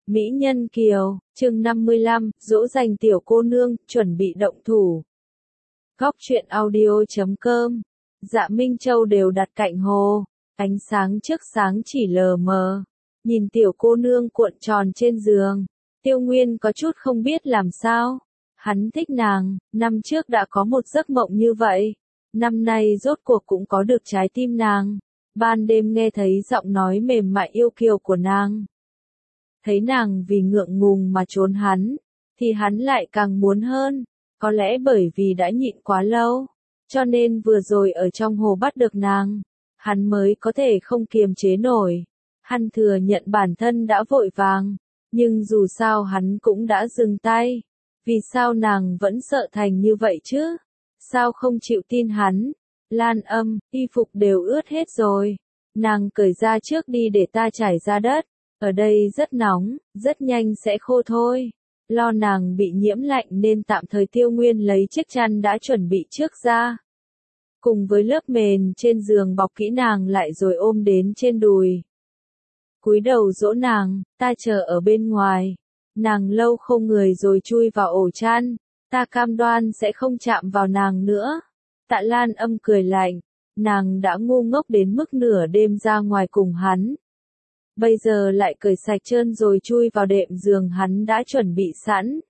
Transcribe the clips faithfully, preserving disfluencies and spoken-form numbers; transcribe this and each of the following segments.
Mỹ Nhân Kiều, chương năm mươi lăm, dỗ dành tiểu cô nương, chuẩn bị động thủ. Góc truyện audio chấm com. Dạ Minh Châu đều đặt cạnh hồ, ánh sáng trước sáng chỉ lờ mờ. Nhìn tiểu cô nương cuộn tròn trên giường, Tiêu Nguyên có chút không biết làm sao. Hắn thích nàng, năm trước đã có một giấc mộng như vậy. Năm nay rốt cuộc cũng có được trái tim nàng. Ban đêm nghe thấy giọng nói mềm mại yêu kiều của nàng. Thấy nàng vì ngượng ngùng mà trốn hắn, thì hắn lại càng muốn hơn. Có lẽ bởi vì đã nhịn quá lâu, cho nên vừa rồi ở trong hồ bắt được nàng, hắn mới có thể không kiềm chế nổi. Hắn thừa nhận bản thân đã vội vàng, nhưng dù sao hắn cũng đã dừng tay. Vì sao nàng vẫn sợ thành như vậy chứ? Sao không chịu tin hắn? Lan Âm, y phục đều ướt hết rồi. Nàng cởi ra trước đi để ta trải ra đất. Ở đây rất nóng, rất nhanh sẽ khô thôi. Lo nàng bị nhiễm lạnh nên tạm thời Tiêu Nguyên lấy chiếc chăn đã chuẩn bị trước ra. Cùng với lớp mền trên giường bọc kỹ nàng lại rồi ôm đến trên đùi. Cúi đầu dỗ nàng, ta chờ ở bên ngoài. Nàng lâu không người rồi chui vào ổ chăn, ta cam đoan sẽ không chạm vào nàng nữa. Tạ Lan Âm cười lạnh, nàng đã ngu ngốc đến mức nửa đêm ra ngoài cùng hắn. Bây giờ lại cởi sạch trơn rồi chui vào đệm giường hắn đã chuẩn bị sẵn.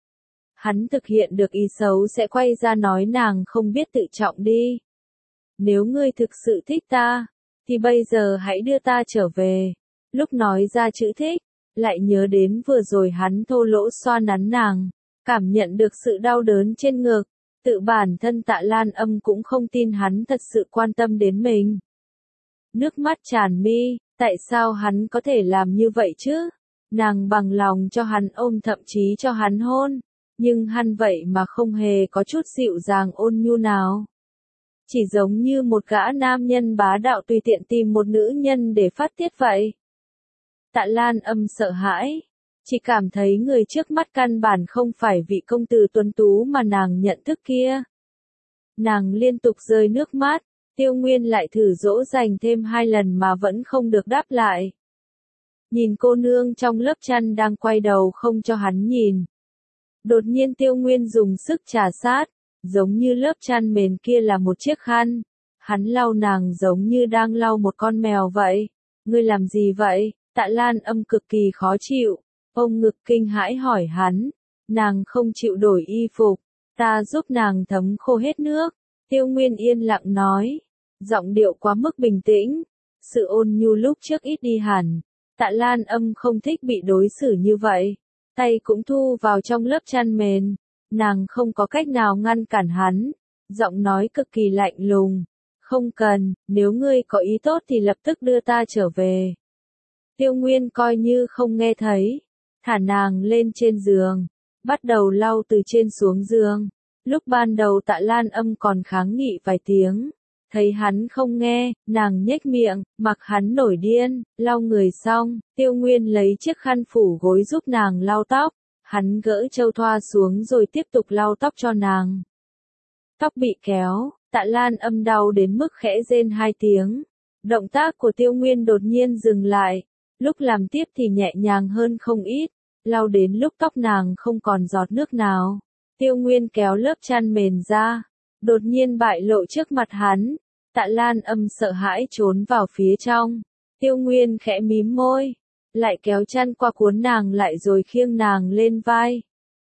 Hắn thực hiện được ý xấu sẽ quay ra nói nàng không biết tự trọng đi. Nếu ngươi thực sự thích ta, thì bây giờ hãy đưa ta trở về. Lúc nói ra chữ thích, lại nhớ đến vừa rồi hắn thô lỗ xoa nắn nàng, cảm nhận được sự đau đớn trên ngực. Tự bản thân Tạ Lan Âm cũng không tin hắn thật sự quan tâm đến mình. Nước mắt tràn mi, tại sao hắn có thể làm như vậy chứ? Nàng bằng lòng cho hắn ôm thậm chí cho hắn hôn, nhưng hắn vậy mà không hề có chút dịu dàng ôn nhu nào. Chỉ giống như một gã nam nhân bá đạo tùy tiện tìm một nữ nhân để phát tiết vậy. Tạ Lan Âm sợ hãi, chỉ cảm thấy người trước mắt căn bản không phải vị công tử tuấn tú mà nàng nhận thức kia. Nàng liên tục rơi nước mắt. Tiêu Nguyên lại thử dỗ dành thêm hai lần mà vẫn không được đáp lại. Nhìn cô nương trong lớp chăn đang quay đầu không cho hắn nhìn. Đột nhiên Tiêu Nguyên dùng sức trà sát, giống như lớp chăn mền kia là một chiếc khăn. Hắn lau nàng giống như đang lau một con mèo vậy. Ngươi làm gì vậy? Tạ Lan Âm cực kỳ khó chịu. Ông ngực kinh hãi hỏi hắn. Nàng không chịu đổi y phục. Ta giúp nàng thấm khô hết nước. Tiêu Nguyên yên lặng nói. Giọng điệu quá mức bình tĩnh. Sự ôn nhu lúc trước ít đi hẳn. Tạ Lan Âm không thích bị đối xử như vậy. Tay cũng thu vào trong lớp chăn mền. Nàng không có cách nào ngăn cản hắn. Giọng nói cực kỳ lạnh lùng. Không cần, nếu ngươi có ý tốt thì lập tức đưa ta trở về. Tiêu Nguyên coi như không nghe thấy. Thả nàng lên trên giường. Bắt đầu lau từ trên xuống giường. Lúc ban đầu Tạ Lan Âm còn kháng nghị vài tiếng. Thấy hắn không nghe, nàng nhếch miệng, mặc hắn nổi điên, lau người xong, Tiêu Nguyên lấy chiếc khăn phủ gối giúp nàng lau tóc. Hắn gỡ châu thoa xuống rồi tiếp tục lau tóc cho nàng. Tóc bị kéo, Tạ Lan Âm đau đến mức khẽ rên hai tiếng. Động tác của Tiêu Nguyên đột nhiên dừng lại. Lúc làm tiếp thì nhẹ nhàng hơn không ít. Lau đến lúc tóc nàng không còn giọt nước nào. Tiêu Nguyên kéo lớp chăn mền ra, đột nhiên bại lộ trước mặt hắn. Tạ Lan Âm sợ hãi trốn vào phía trong. Tiêu Nguyên khẽ mím môi, lại kéo chăn qua cuốn nàng lại rồi khiêng nàng lên vai.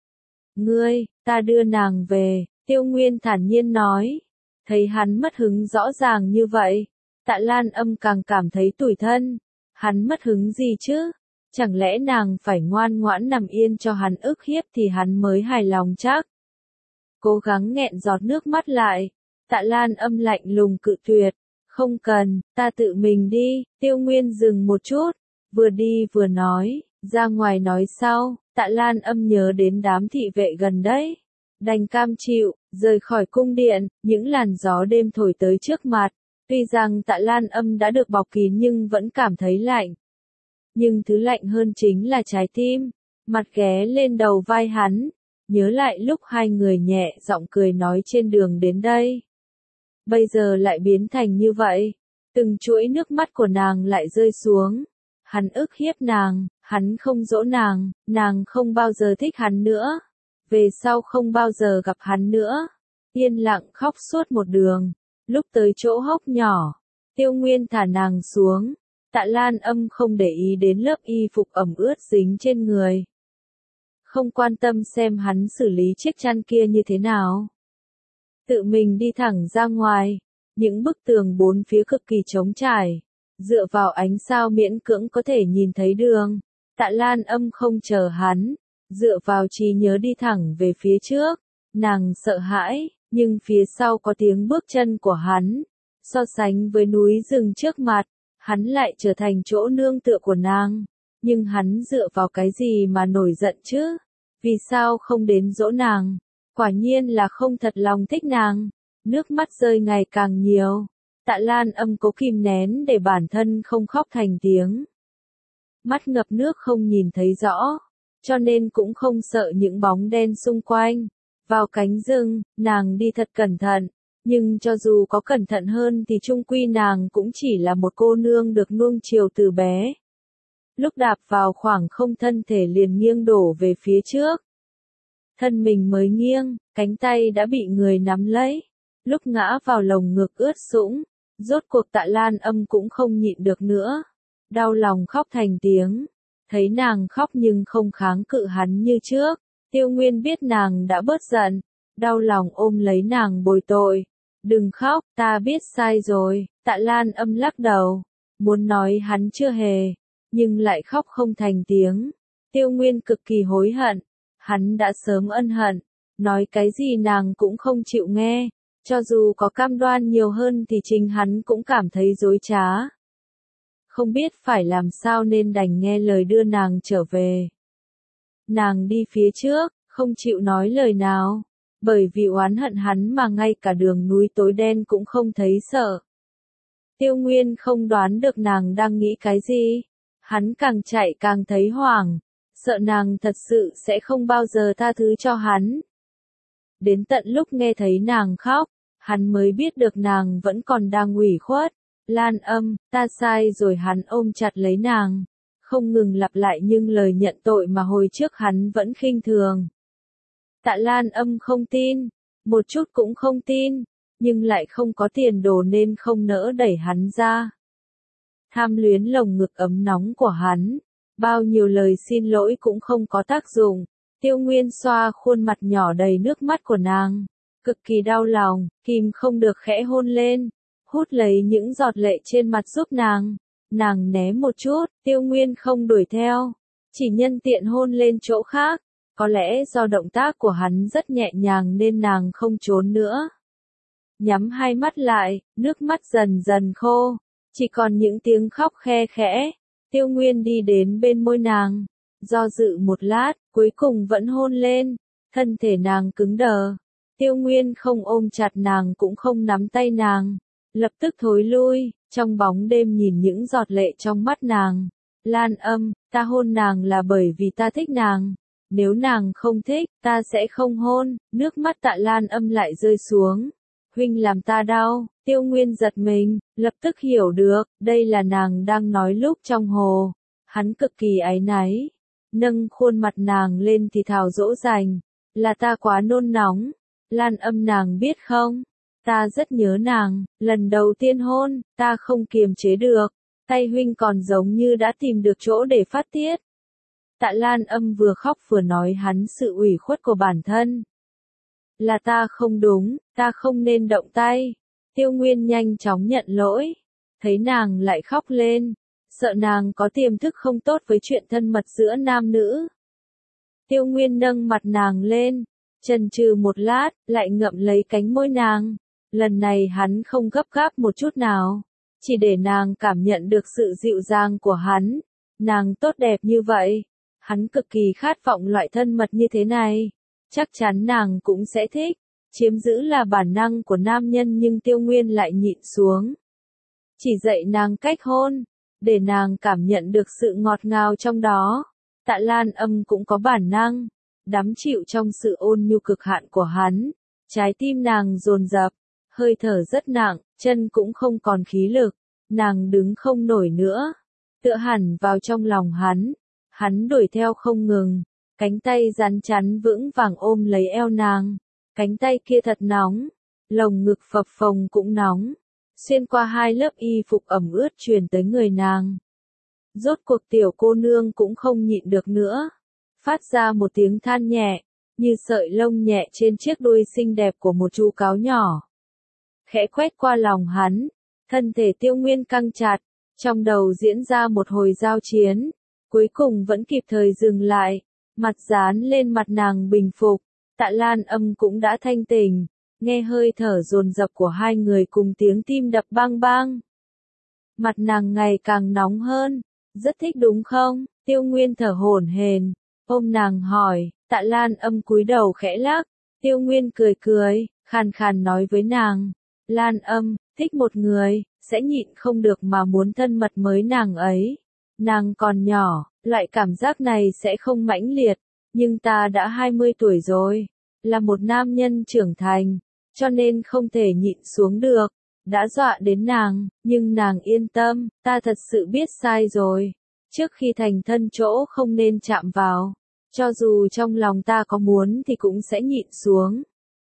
Ngươi, ta đưa nàng về, Tiêu Nguyên thản nhiên nói. Thấy hắn mất hứng rõ ràng như vậy, Tạ Lan Âm càng cảm thấy tủi thân. Hắn mất hứng gì chứ? Chẳng lẽ nàng phải ngoan ngoãn nằm yên cho hắn ức hiếp thì hắn mới hài lòng chắc? Cố gắng nghẹn giọt nước mắt lại. Tạ Lan Âm lạnh lùng cự tuyệt. Không cần, ta tự mình đi. Tiêu Nguyên dừng một chút. Vừa đi vừa nói. Ra ngoài nói sau. Tạ Lan Âm nhớ đến đám thị vệ gần đấy. Đành cam chịu, rời khỏi cung điện. Những làn gió đêm thổi tới trước mặt. Tuy rằng Tạ Lan Âm đã được bọc kín nhưng vẫn cảm thấy lạnh. Nhưng thứ lạnh hơn chính là trái tim. Mặt ghé lên đầu vai hắn. Nhớ lại lúc hai người nhẹ giọng cười nói trên đường đến đây. Bây giờ lại biến thành như vậy. Từng chuỗi nước mắt của nàng lại rơi xuống. Hắn ức hiếp nàng, Hắn không dỗ nàng, nàng không bao giờ thích hắn nữa. Về sau không bao giờ gặp hắn nữa. Yên lặng khóc suốt một đường. Lúc tới chỗ hốc nhỏ, Tiêu Nguyên thả nàng xuống. Tạ Lan Âm không để ý đến lớp y phục ẩm ướt dính trên người. Không quan tâm xem hắn xử lý chiếc chăn kia như thế nào. Tự mình đi thẳng ra ngoài. Những bức tường bốn phía cực kỳ trống trải. Dựa vào ánh sao miễn cưỡng có thể nhìn thấy đường. Tạ Lan Âm không chờ hắn. Dựa vào trí nhớ đi thẳng về phía trước. Nàng sợ hãi, nhưng phía sau có tiếng bước chân của hắn. So sánh với núi rừng trước mặt, hắn lại trở thành chỗ nương tựa của nàng. Nhưng hắn dựa vào cái gì mà nổi giận chứ? Vì sao không đến dỗ nàng? Quả nhiên là không thật lòng thích nàng. Nước mắt rơi ngày càng nhiều. Tạ Lan Âm cố kìm nén để bản thân không khóc thành tiếng. Mắt ngập nước không nhìn thấy rõ, cho nên cũng không sợ những bóng đen xung quanh. Vào cánh rừng, nàng đi thật cẩn thận, nhưng cho dù có cẩn thận hơn thì chung quy nàng cũng chỉ là một cô nương được nuông chiều từ bé. Lúc đạp vào khoảng không thân thể liền nghiêng đổ về phía trước. Thân mình mới nghiêng, cánh tay đã bị người nắm lấy. Lúc ngã vào lồng ngực ướt sũng, rốt cuộc Tạ Lan Âm cũng không nhịn được nữa. Đau lòng khóc thành tiếng. Thấy nàng khóc nhưng không kháng cự hắn như trước. Tiêu Nguyên biết nàng đã bớt giận. Đau lòng ôm lấy nàng bồi tội. Đừng khóc, ta biết sai rồi. Tạ Lan Âm lắc đầu. Muốn nói hắn chưa hề. Nhưng lại khóc không thành tiếng. Tiêu Nguyên cực kỳ hối hận. Hắn đã sớm ân hận. Nói cái gì nàng cũng không chịu nghe. Cho dù có cam đoan nhiều hơn thì chính hắn cũng cảm thấy dối trá. Không biết phải làm sao nên đành nghe lời đưa nàng trở về. Nàng đi phía trước, không chịu nói lời nào. Bởi vì oán hận hắn mà ngay cả đường núi tối đen cũng không thấy sợ. Tiêu Nguyên không đoán được nàng đang nghĩ cái gì. Hắn càng chạy càng thấy hoảng. Sợ nàng thật sự sẽ không bao giờ tha thứ cho hắn. Đến tận lúc nghe thấy nàng khóc, hắn mới biết được nàng vẫn còn đang ủy khuất. Lan Âm, ta sai rồi. Hắn ôm chặt lấy nàng. Không ngừng lặp lại nhưng lời nhận tội mà hồi trước hắn vẫn khinh thường. Tạ Lan Âm không tin. Một chút cũng không tin. Nhưng lại không có tiền đồ nên không nỡ đẩy hắn ra. Tham luyến lồng ngực ấm nóng của hắn. Bao nhiêu lời xin lỗi cũng không có tác dụng. Tiêu Nguyên xoa khuôn mặt nhỏ đầy nước mắt của nàng. Cực kỳ đau lòng, kìm không được khẽ hôn lên. Hút lấy những giọt lệ trên mặt giúp nàng. Nàng né một chút, Tiêu Nguyên không đuổi theo. Chỉ nhân tiện hôn lên chỗ khác. Có lẽ do động tác của hắn rất nhẹ nhàng nên nàng không trốn nữa. Nhắm hai mắt lại, nước mắt dần dần khô. Chỉ còn những tiếng khóc khe khẽ. Tiêu Nguyên đi đến bên môi nàng. Do dự một lát, cuối cùng vẫn hôn lên. Thân thể nàng cứng đờ. Tiêu Nguyên không ôm chặt nàng cũng không nắm tay nàng. Lập tức thối lui, trong bóng đêm nhìn những giọt lệ trong mắt nàng. Lan Âm, ta hôn nàng là bởi vì ta thích nàng. Nếu nàng không thích, ta sẽ không hôn. Nước mắt Tạ Lan Âm lại rơi xuống. Huynh làm ta đau. Tiêu Nguyên giật mình, lập tức hiểu được, đây là nàng đang nói lúc trong hồ. Hắn cực kỳ áy náy. Nâng khuôn mặt nàng lên thì thào dỗ dành. Là ta quá nôn nóng. Lan Âm nàng biết không? Ta rất nhớ nàng, lần đầu tiên hôn, ta không kiềm chế được. Tay huynh còn giống như đã tìm được chỗ để phát tiết. Tạ Lan Âm vừa khóc vừa nói hắn sự ủy khuất của bản thân. Là ta không đúng, ta không nên động tay. Tiêu Nguyên nhanh chóng nhận lỗi. Thấy nàng lại khóc lên. Sợ nàng có tiềm thức không tốt với chuyện thân mật giữa nam nữ. Tiêu Nguyên nâng mặt nàng lên. Chần chừ một lát, lại ngậm lấy cánh môi nàng. Lần này hắn không gấp gáp một chút nào. Chỉ để nàng cảm nhận được sự dịu dàng của hắn. Nàng tốt đẹp như vậy. Hắn cực kỳ khát vọng loại thân mật như thế này. Chắc chắn nàng cũng sẽ thích. Chiếm giữ là bản năng của nam nhân nhưng Tiêu Nguyên lại nhịn xuống. Chỉ dạy nàng cách hôn. Để nàng cảm nhận được sự ngọt ngào trong đó. Tạ Lan Âm cũng có bản năng. Đắm chịu trong sự ôn nhu cực hạn của hắn. Trái tim nàng dồn dập. Hơi thở rất nặng, chân cũng không còn khí lực. Nàng đứng không nổi nữa. Tựa hẳn vào trong lòng hắn. Hắn đuổi theo không ngừng, cánh tay rắn chắn vững vàng ôm lấy eo nàng. Cánh tay kia thật nóng, lồng ngực phập phồng cũng nóng, xuyên qua hai lớp y phục ẩm ướt truyền tới người nàng. Rốt cuộc tiểu cô nương cũng không nhịn được nữa, phát ra một tiếng than nhẹ, như sợi lông nhẹ trên chiếc đuôi xinh đẹp của một chú cáo nhỏ. Khẽ quét qua lòng hắn, thân thể Tiêu Nguyên căng chặt, trong đầu diễn ra một hồi giao chiến, cuối cùng vẫn kịp thời dừng lại, mặt dán lên mặt nàng bình phục. Tạ Lan Âm cũng đã thanh tỉnh, nghe hơi thở dồn dập của hai người cùng tiếng tim đập bang bang. Mặt nàng ngày càng nóng hơn, rất thích đúng không? Tiêu Nguyên thở hổn hển, ôm nàng hỏi. Tạ Lan Âm cúi đầu khẽ lắc, Tiêu Nguyên cười cười, khàn khàn nói với nàng, Lan Âm, thích một người, sẽ nhịn không được mà muốn thân mật với nàng ấy. Nàng còn nhỏ, loại cảm giác này sẽ không mãnh liệt, nhưng ta đã hai mươi tuổi rồi, là một nam nhân trưởng thành, cho nên không thể nhịn xuống được, đã dọa đến nàng, nhưng nàng yên tâm, ta thật sự biết sai rồi, trước khi thành thân chỗ không nên chạm vào, cho dù trong lòng ta có muốn thì cũng sẽ nhịn xuống.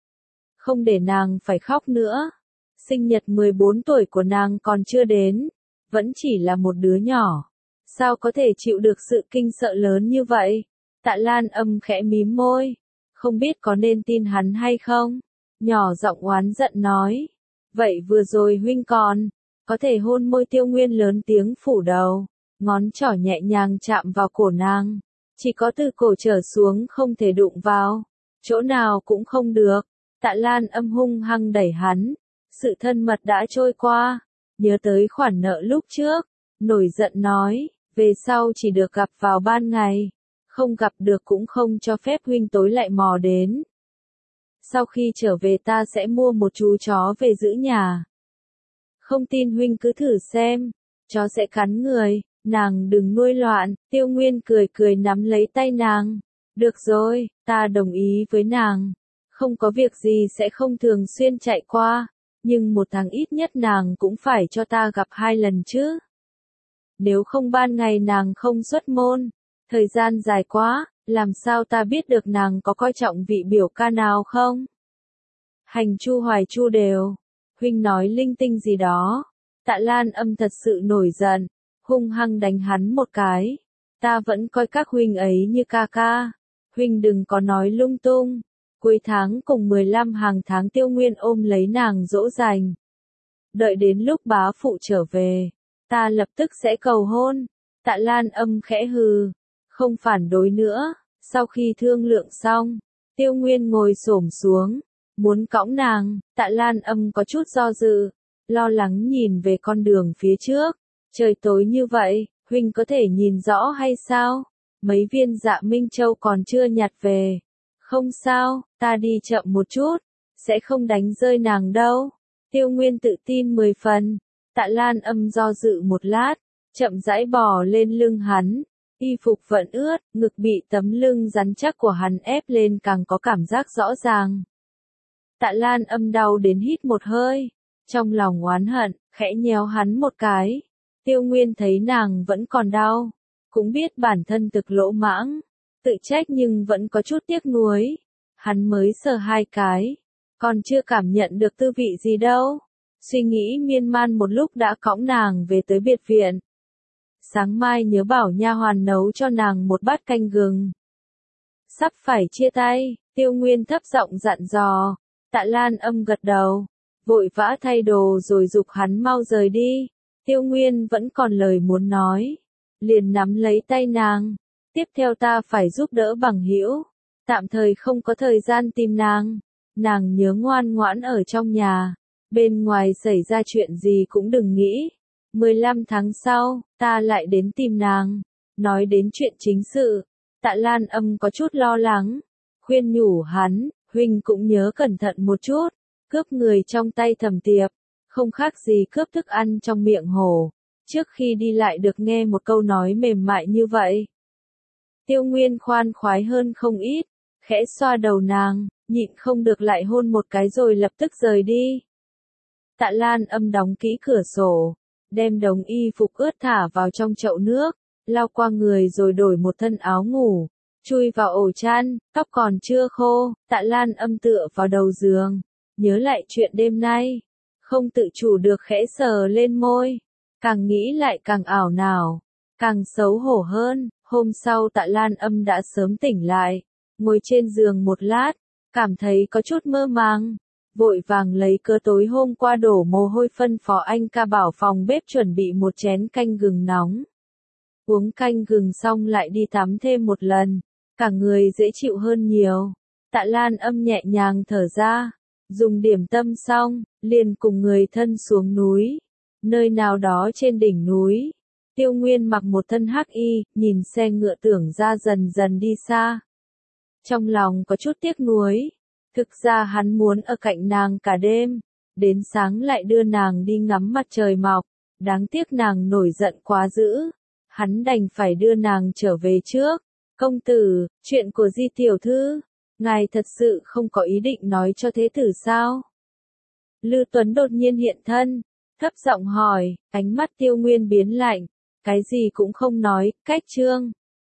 Không để nàng phải khóc nữa, sinh nhật mười bốn tuổi của nàng còn chưa đến, vẫn chỉ là một đứa nhỏ, sao có thể chịu được sự kinh sợ lớn như vậy? Tạ Lan Âm khẽ mím môi, không biết có nên tin hắn hay không, nhỏ giọng oán giận nói, vậy vừa rồi huynh còn, có thể hôn môi Tiêu Nguyên lớn tiếng phủ đầu, ngón trỏ nhẹ nhàng chạm vào cổ nàng, chỉ có từ cổ trở xuống không thể đụng vào, chỗ nào cũng không được. Tạ Lan Âm hung hăng đẩy hắn, sự thân mật đã trôi qua, nhớ tới khoản nợ lúc trước, nổi giận nói, về sau chỉ được gặp vào ban ngày, không gặp được cũng không cho phép huynh tối lại mò đến. Sau khi trở về ta sẽ mua một chú chó về giữ nhà. Không tin huynh cứ thử xem, chó sẽ cắn người, nàng đừng nuôi loạn. Tiêu Nguyên cười cười nắm lấy tay nàng, được rồi, ta đồng ý với nàng, không có việc gì sẽ không thường xuyên chạy qua, nhưng một tháng ít nhất nàng cũng phải cho ta gặp hai lần chứ. Nếu không ban ngày nàng không xuất môn, thời gian dài quá, làm sao ta biết được nàng có coi trọng vị biểu ca nào không? Hành chu hoài chu đều, huynh nói linh tinh gì đó. Tạ Lan Âm thật sự nổi giận, hung hăng đánh hắn một cái. Ta vẫn coi các huynh ấy như ca ca, huynh đừng có nói lung tung. Cuối tháng cùng mười lăm hàng tháng Tiêu Nguyên ôm lấy nàng dỗ dành. Đợi đến lúc bá phụ trở về, ta lập tức sẽ cầu hôn. Tạ Lan Âm khẽ hừ, không phản đối nữa. Sau khi thương lượng xong, Tiêu Nguyên ngồi xổm xuống, muốn cõng nàng. Tạ Lan Âm có chút do dự, lo lắng nhìn về con đường phía trước. Trời tối như vậy, huynh có thể nhìn rõ hay sao? Mấy viên Dạ Minh Châu còn chưa nhặt về. Không sao, ta đi chậm một chút, sẽ không đánh rơi nàng đâu. Tiêu Nguyên tự tin mười phần. Tạ Lan Âm do dự một lát, chậm rãi bò lên lưng hắn. Y phục vẫn ướt, ngực bị tấm lưng rắn chắc của hắn ép lên càng có cảm giác rõ ràng. Tạ Lan Âm đau đến hít một hơi, trong lòng oán hận, khẽ nhéo hắn một cái. Tiêu Nguyên thấy nàng vẫn còn đau, cũng biết bản thân thực lỗ mãng, tự trách nhưng vẫn có chút tiếc nuối. Hắn mới sờ hai cái, còn chưa cảm nhận được tư vị gì đâu. Suy nghĩ miên man một lúc đã cõng nàng về tới biệt viện. Sáng mai nhớ bảo nha hoàn nấu cho nàng một bát canh gừng. Sắp phải chia tay, Tiêu Nguyên thấp giọng dặn dò. Tạ Lan Âm gật đầu, vội vã thay đồ rồi giục hắn mau rời đi. Tiêu Nguyên vẫn còn lời muốn nói, liền nắm lấy tay nàng. Tiếp theo ta phải giúp đỡ bằng hữu, tạm thời không có thời gian tìm nàng. Nàng nhớ ngoan ngoãn ở trong nhà, bên ngoài xảy ra chuyện gì cũng đừng nghĩ. mười lăm tháng sau, ta lại đến tìm nàng. Nói đến chuyện chính sự, Tạ Lan Âm có chút lo lắng, khuyên nhủ hắn, huynh cũng nhớ cẩn thận một chút, cướp người trong tay Thẩm Tiệp, không khác gì cướp thức ăn trong miệng hổ. Trước khi đi lại được nghe một câu nói mềm mại như vậy. Tiêu Nguyên khoan khoái hơn không ít, khẽ xoa đầu nàng, nhịn không được lại hôn một cái rồi lập tức rời đi. Tạ Lan Âm đóng kỹ cửa sổ, đem đống y phục ướt thả vào trong chậu nước, lau qua người rồi đổi một thân áo ngủ, chui vào ổ chăn, tóc còn chưa khô, Tạ Lan Âm tựa vào đầu giường, nhớ lại chuyện đêm nay, không tự chủ được khẽ sờ lên môi, càng nghĩ lại càng ảo não, càng xấu hổ hơn. Hôm sau Tạ Lan Âm đã sớm tỉnh lại, ngồi trên giường một lát, cảm thấy có chút mơ màng, vội vàng lấy cớ tối hôm qua đổ mồ hôi phân phó anh ca bảo phòng bếp chuẩn bị một chén canh gừng nóng. Uống canh gừng xong lại đi tắm thêm một lần, cả người dễ chịu hơn nhiều. Tạ Lan Âm nhẹ nhàng thở ra, dùng điểm tâm xong, liền cùng người thân xuống núi. Nơi nào đó trên đỉnh núi, Tiêu Nguyên mặc một thân hắc y, nhìn xe ngựa tưởng ra dần dần đi xa. Trong lòng có chút tiếc nuối, thực ra hắn muốn ở cạnh nàng cả đêm, đến sáng lại đưa nàng đi ngắm mặt trời mọc, đáng tiếc nàng nổi giận quá dữ, hắn đành phải đưa nàng trở về trước. Công tử, chuyện của Di tiểu thư, ngài thật sự không có ý định nói cho thế tử sao? Lư Tuấn đột nhiên hiện thân, thấp giọng hỏi, ánh mắt Tiêu Nguyên biến lạnh, cái gì cũng không nói, cách trương.